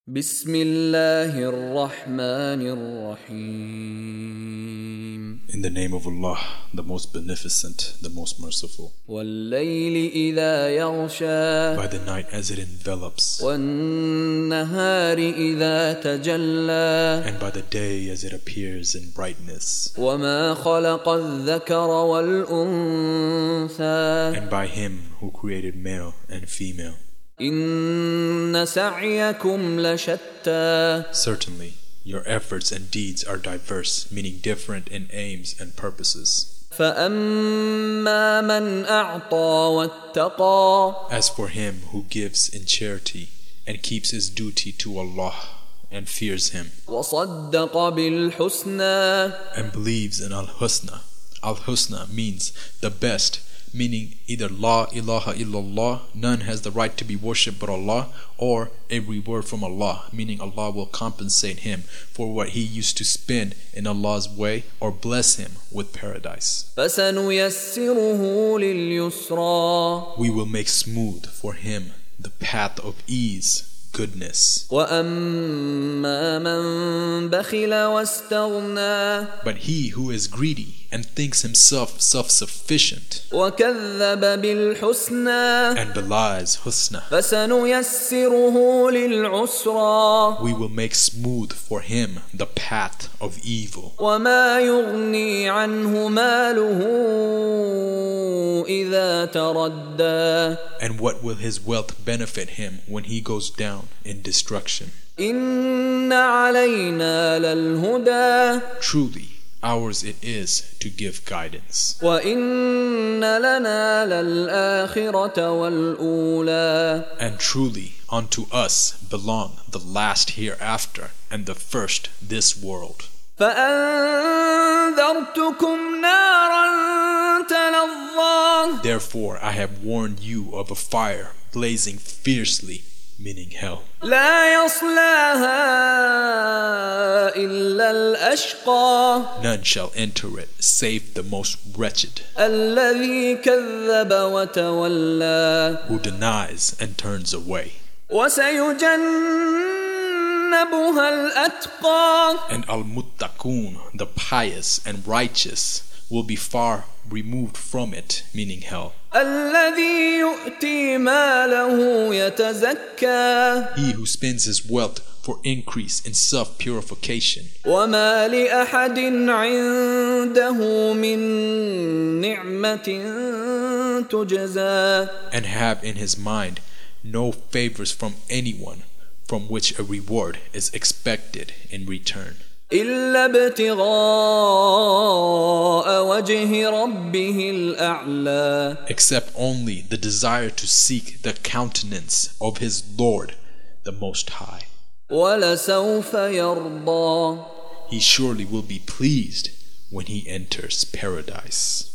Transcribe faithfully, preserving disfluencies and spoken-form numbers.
بسم الله الرحمن الرحيم. In the name of Allah, the most beneficent, the most merciful. والليل إذا يغشى. By the night as it envelops. والنهار إذا تجلى. And by the day as it appears in brightness. وما خلق الذكر والأنثى. And by Him who created male and female. إن سعيكم لشتى. Certainly, your efforts and deeds are diverse, meaning different in aims and purposes. فأما من أعطى واتقى. As for him who gives in charity and keeps his duty to Allah and fears Him. وصدق بالحسنى. And believes in Al-Husna. Al-Husna means the best, meaning either La ilaha illallah, none has the right to be worshipped but Allah, or a reward from Allah, meaning Allah will compensate him for what he used to spend in Allah's way, or bless him with paradise. فسنيسره لليسرى. We will make smooth for him the path of ease, goodness. وأما من بخل واستغنى. But he who is greedy and thinks himself self-sufficient وكذب بالحسنى. and belies husna, فسنيسره للعسرى. we will make smooth for him the path of evil. وما يغني عنه ماله إذا تردى. And what will his wealth benefit him when he goes down in destruction? إن علينا للهدى. Truly, ours it is to give guidance. وإن لنا للآخرة والأولى. And truly, unto us belong the last hereafter and the first this world. فأنذرتكم نارا تلظى. Therefore, I have warned you of a fire blazing fiercely, meaning hell. لا يصلاها إلا الأشقى. None shall enter it save the most wretched, الذي كذب وتولى. who denies and turns away. وسيجنبها الأتقى. And al-muttaqun, the pious and righteous, will be far removed from it, meaning hell. الذي يؤتي ماله يتزكى. He who spends his wealth for increase in self-purification. وما لأحد عنده من نعمة تجزى. And have in his mind no favors from anyone from which a reward is expected in return. إلا ابتغاء وجه ربه الأعلى. Except only the desire to seek the countenance of his Lord, the Most High. ولسوف يرضى. He surely will be pleased when he enters paradise.